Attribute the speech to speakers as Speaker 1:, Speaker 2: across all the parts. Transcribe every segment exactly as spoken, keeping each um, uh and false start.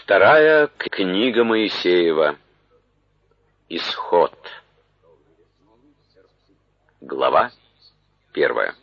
Speaker 1: Вторая книга Моисеева. Исход. Глава первая.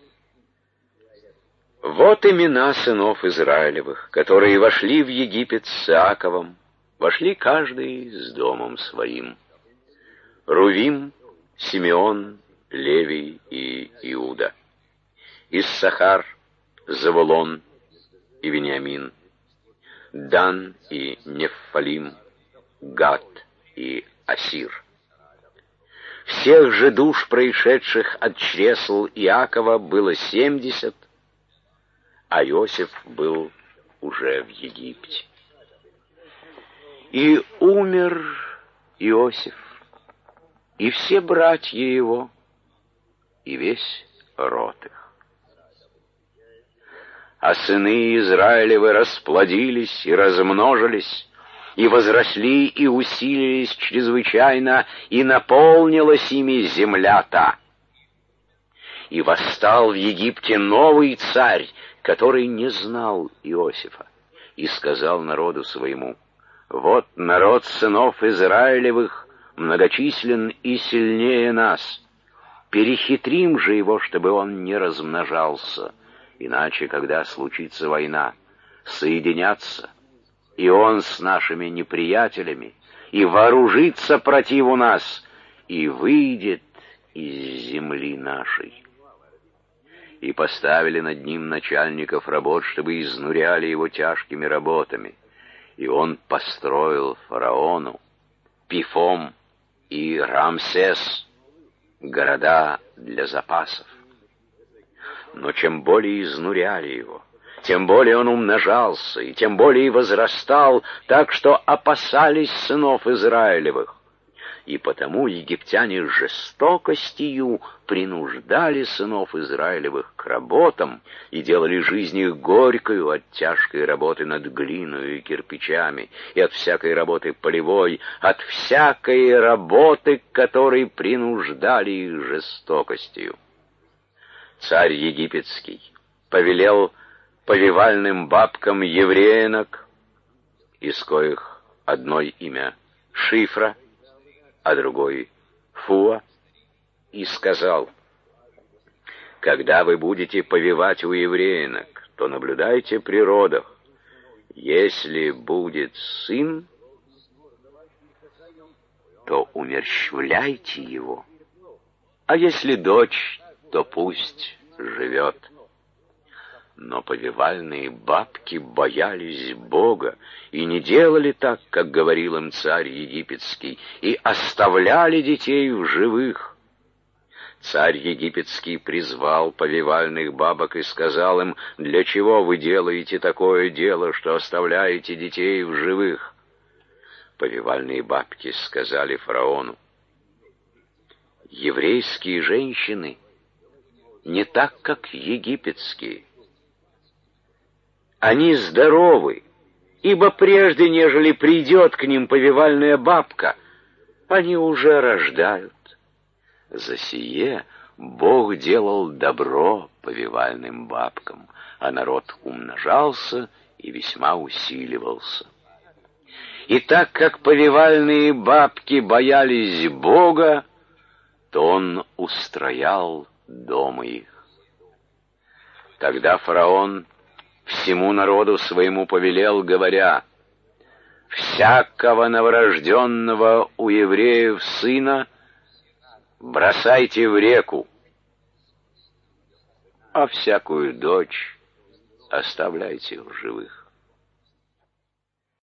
Speaker 1: Вот имена сынов Израилевых, которые вошли в Египет с Иаковом, вошли каждый с домом своим. Рувим, Симеон, Левий и Иуда. Иссахар, Завулон и Вениамин. Дан и Неффалим, Гад и Асир. Всех же душ, происшедших от чресл Иакова, было семьдесят, а Иосиф был уже в Египте. И умер Иосиф, и все братья его, и весь род их. А сыны Израилевы расплодились и размножились, и возросли, и усилились чрезвычайно, и наполнилась ими земля та. И восстал в Египте новый царь, который не знал Иосифа, и сказал народу своему: «Вот народ сынов Израилевых многочислен и сильнее нас. Перехитрим же его, чтобы он не размножался. Иначе, когда случится война, соединятся, и он с нашими неприятелями, и вооружится противу нас, и выйдет из земли нашей». И поставили над ним начальников работ, чтобы изнуряли его тяжкими работами. И он построил фараону Пифом и Рамсес, города для запасов. Но чем более изнуряли его, тем более он умножался, и тем более возрастал, так что опасались сынов Израилевых. И потому египтяне жестокостью принуждали сынов Израилевых к работам и делали жизнь их горькою от тяжкой работы над глиной и кирпичами, и от всякой работы полевой, от всякой работы, к которой принуждали их жестокостью. Царь египетский повелел повивальным бабкам евреинок, из коих одной имя Шифра, а другой Фуа, и сказал: «Когда вы будете повивать у евреинок, то наблюдайте при родах. Если будет сын, то умерщвляйте его, а если дочь, то пусть живет». Но повивальные бабки боялись Бога и не делали так, как говорил им царь египетский, и оставляли детей в живых. Царь египетский призвал повивальных бабок и сказал им: «Для чего вы делаете такое дело, что оставляете детей в живых?» Повивальные бабки сказали фараону: «Еврейские женщины не так, как египетские. Они здоровы, ибо прежде, нежели придет к ним повивальная бабка, они уже рождают. За сие Бог делал добро повивальным бабкам, а народ умножался и весьма усиливался. И так как повивальные бабки боялись Бога, то он устроял дома их. Тогда фараон всему народу своему повелел, говоря: «Всякого новорожденного у евреев сына бросайте в реку, а всякую дочь оставляйте в живых».